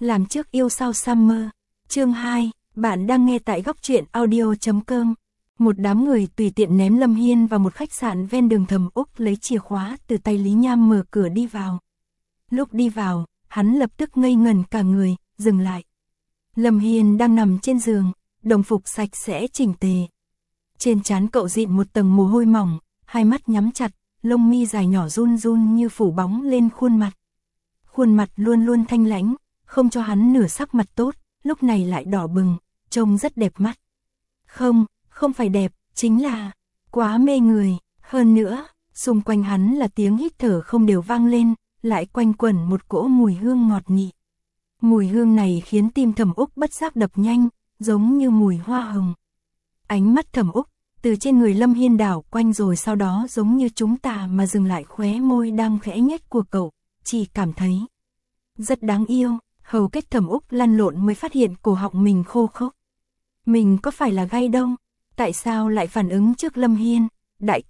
Làm trước yêu sau Summer. Chương 2, bạn đang nghe tại góc truyện audio.com. Một đám người tùy tiện ném Lâm Hiên vào một khách sạn ven đường. Thẩm Úc lấy chìa khóa từ tay Lý Nham mở cửa đi vào. Lúc đi vào, hắn lập tức ngây ngẩn cả người, dừng lại. Lâm Hiên đang nằm trên giường, đồng phục sạch sẽ chỉnh tề. Trên trán cậu dịn một tầng mồ hôi mỏng, hai mắt nhắm chặt, lông mi dài nhỏ run run như phủ bóng lên khuôn mặt. Khuôn mặt luôn luôn thanh lãnh, không cho hắn nửa sắc mặt tốt, lúc này lại đỏ bừng, trông rất đẹp mắt. Không phải đẹp, chính là quá mê người. Hơn nữa, xung quanh hắn là tiếng hít thở không đều vang lên, lại quanh quẩn một cỗ mùi hương ngọt nhị. Mùi hương này khiến tim Thẩm Úc bất giác đập nhanh, giống như mùi hoa hồng. Ánh mắt Thẩm Úc từ trên người Lâm Hiên đảo quanh rồi sau đó giống như chúng ta mà dừng lại khóe môi đang khẽ nhếch của cậu, chỉ cảm thấy rất đáng yêu. Hầu kết Thẩm Úc lăn lộn mới phát hiện cổ họng mình khô khốc. Mình có phải là gay đông? Tại sao lại phản ứng trước Lâm Hiên? Đại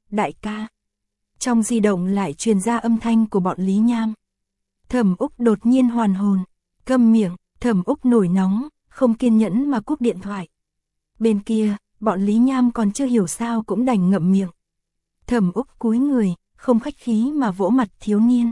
ca. Trong di động lại truyền ra âm thanh của bọn Lý Nham. Thẩm Úc đột nhiên hoàn hồn. Câm miệng. Thẩm Úc nổi nóng, không kiên nhẫn mà cúp điện thoại. Bên kia, bọn Lý Nham còn chưa hiểu sao cũng đành ngậm miệng. Thẩm Úc cúi người, không khách khí mà vỗ mặt thiếu niên.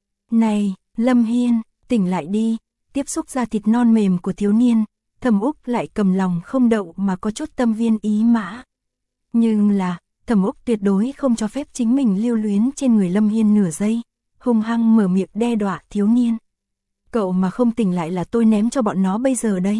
Này, Lâm Hiên, tỉnh lại đi. Tiếp xúc da thịt non mềm của thiếu niên, Thẩm Úc lại cầm lòng không đậu mà có chút tâm viên ý mã. Nhưng là, Thẩm Úc tuyệt đối không cho phép chính mình lưu luyến trên người Lâm Hiên nửa giây, hung hăng mở miệng đe dọa thiếu niên. Cậu mà không tỉnh lại là tôi ném cho bọn nó bây giờ đấy.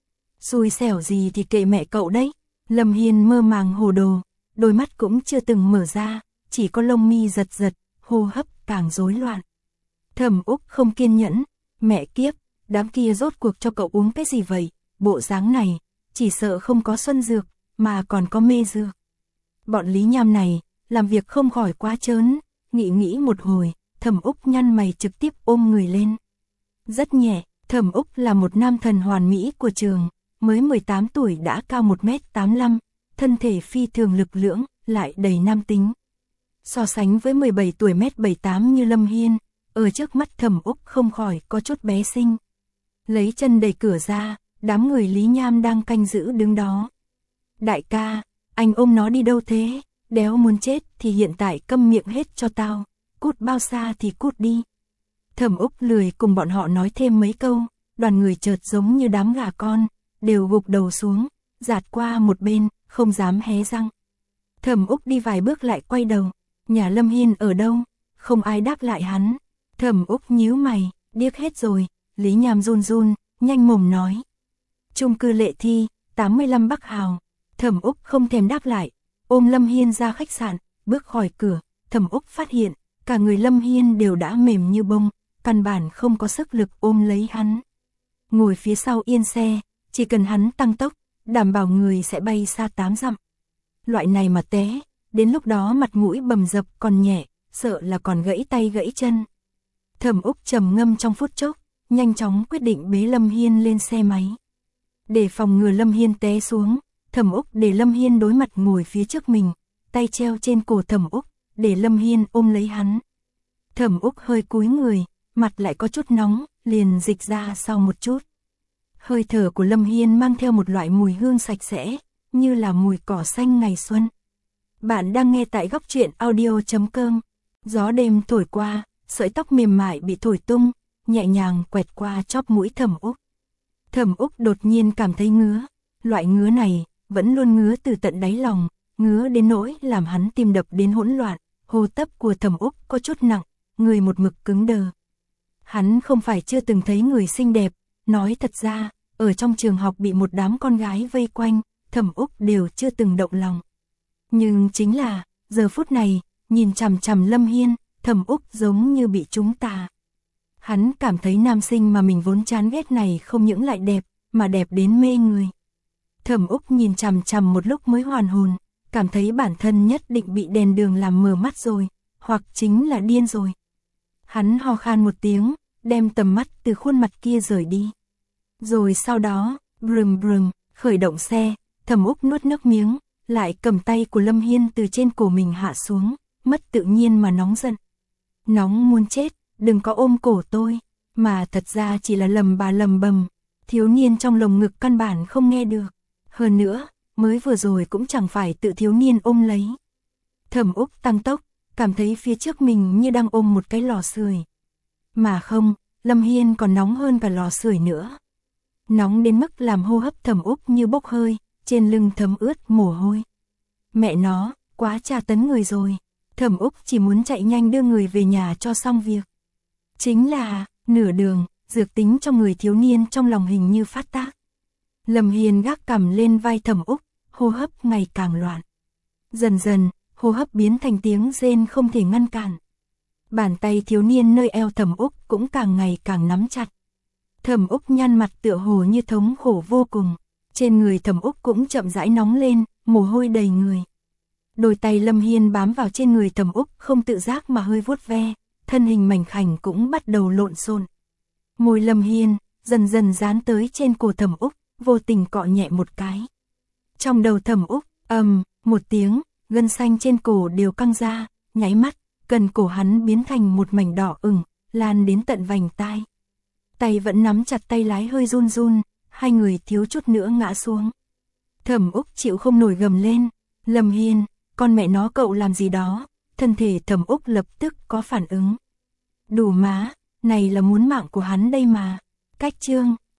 Xui xẻo gì thì kệ mẹ cậu đấy. Lâm Hiên mơ màng hồ đồ, đôi mắt cũng chưa từng mở ra, chỉ có lông mi giật giật, hô hấp càng rối loạn. Thẩm Úc không kiên nhẫn, mẹ kiếp, đám kia rốt cuộc cho cậu uống cái gì vậy? Bộ dáng này, chỉ sợ không có xuân dược, mà còn có mê dược. Bọn Lý Nham này, làm việc không khỏi quá trớn, nghĩ một hồi, Thẩm Úc nhăn mày trực tiếp ôm người lên. Rất nhẹ, Thẩm Úc là một nam thần hoàn mỹ của trường, mới 18 tuổi đã cao 1m85, thân thể phi thường lực lưỡng, lại đầy nam tính. So sánh với 17 tuổi 1m78 như Lâm Hiên, ở trước mắt Thẩm Úc không khỏi có chút bé xinh. Lấy chân đẩy cửa ra, đám người Lý Nham đang canh giữ đứng đó. Đại ca, anh ôm nó đi đâu thế? Đéo muốn chết thì hiện tại câm miệng hết cho tao, cút bao xa thì cút đi. Thẩm Úc lười cùng bọn họ nói thêm mấy câu, đoàn người chợt giống như đám gà con, đều gục đầu xuống, dạt qua một bên, không dám hé răng. Thẩm Úc đi vài bước lại quay đầu, nhà Lâm Hiên ở đâu? Không ai đáp lại hắn. Thẩm Úc nhíu mày, điếc hết rồi. Lý Nham run, nhanh mồm nói. Chung cư Lệ Thi, 85 Bắc Hào. Thẩm Úc không thèm đáp lại, ôm Lâm Hiên ra khách sạn, bước khỏi cửa, Thẩm Úc phát hiện, cả người Lâm Hiên đều đã mềm như bông, căn bản không có sức lực ôm lấy hắn. Ngồi phía sau yên xe, chỉ cần hắn tăng tốc, đảm bảo người sẽ bay xa 8 dặm. Loại này mà té, đến lúc đó mặt mũi bầm dập còn nhẹ, sợ là còn gãy tay gãy chân. Thẩm Úc trầm ngâm trong phút chốc, nhanh chóng quyết định bế Lâm Hiên lên xe máy. Để phòng ngừa Lâm Hiên té xuống, Thẩm Úc để Lâm Hiên đối mặt ngồi phía trước mình, tay treo trên cổ Thẩm Úc, để Lâm Hiên ôm lấy hắn. Thẩm Úc hơi cúi người, mặt lại có chút nóng, liền dịch ra sau một chút. Hơi thở của Lâm Hiên mang theo một loại mùi hương sạch sẽ, như là mùi cỏ xanh ngày xuân. Bạn đang nghe tại góc truyện audio.com. Gió đêm thổi qua, sợi tóc mềm mại bị thổi tung, nhẹ nhàng quẹt qua chóp mũi Thẩm Úc. Thẩm Úc đột nhiên cảm thấy ngứa, loại ngứa này vẫn luôn ngứa từ tận đáy lòng, ngứa đến nỗi làm hắn tim đập đến hỗn loạn, hô hấp của Thẩm Úc có chút nặng, người một mực cứng đờ. Hắn không phải chưa từng thấy người xinh đẹp, nói thật ra, ở trong trường học bị một đám con gái vây quanh, Thẩm Úc đều chưa từng động lòng. Nhưng chính là, giờ phút này, nhìn chằm chằm Lâm Hiên, Thẩm Úc giống như bị trúng tà. Hắn cảm thấy nam sinh mà mình vốn chán ghét này không những lại đẹp, mà đẹp đến mê người. Thẩm Úc nhìn chằm chằm một lúc mới hoàn hồn, cảm thấy bản thân nhất định bị đèn đường làm mờ mắt rồi, hoặc chính là điên rồi. Hắn ho khan một tiếng, đem tầm mắt từ khuôn mặt kia rời đi. Rồi sau đó, brum, khởi động xe, Thẩm Úc nuốt nước miếng, lại cầm tay của Lâm Hiên từ trên cổ mình hạ xuống, mất tự nhiên mà nóng giận. Nóng muốn chết, đừng có ôm cổ tôi. mà thật ra chỉ là lầm bà lầm bầm, thiếu niên trong lồng ngực căn bản không nghe được. Hơn nữa, mới vừa rồi cũng chẳng phải tự thiếu niên ôm lấy. Thẩm Úc tăng tốc, cảm thấy phía trước mình như đang ôm một cái lò sưởi. Mà không, Lâm Hiên còn nóng hơn cả lò sưởi nữa. Nóng đến mức làm hô hấp Thẩm Úc như bốc hơi, trên lưng thấm ướt mồ hôi. Mẹ nó, quá tra tấn người rồi. Thẩm Úc chỉ muốn chạy nhanh đưa người về nhà cho xong việc. Chính là, nửa đường, dược tính trong người thiếu niên trong lòng hình như phát tác. Lâm Hiên gác cằm lên vai Thẩm Úc, hô hấp ngày càng loạn. Dần dần, hô hấp biến thành tiếng rên không thể ngăn cản. Bàn tay thiếu niên nơi eo Thẩm Úc cũng càng ngày càng nắm chặt. Thẩm Úc nhăn mặt tựa hồ như thống khổ vô cùng. Trên người Thẩm Úc cũng chậm rãi nóng lên, mồ hôi đầy người. Đôi tay Lâm Hiên bám vào trên người Thẩm Úc không tự giác mà hơi vuốt ve, thân hình mảnh khảnh cũng bắt đầu lộn xộn. Môi Lâm Hiên dần dần dán tới trên cổ Thẩm Úc, vô tình cọ nhẹ một cái. Trong đầu Thẩm Úc, một tiếng, gân xanh trên cổ đều căng ra, nháy mắt, cần cổ hắn biến thành một mảnh đỏ ửng, lan đến tận vành tai. Tay vẫn nắm chặt tay lái hơi run run, hai người thiếu chút nữa ngã xuống. Thẩm Úc chịu không nổi gầm lên, Lâm Hiên, con mẹ nó cậu làm gì đó, thân thể Thẩm Úc lập tức có phản ứng. Đủ má, này là muốn mạng của hắn đây mà. Cách chương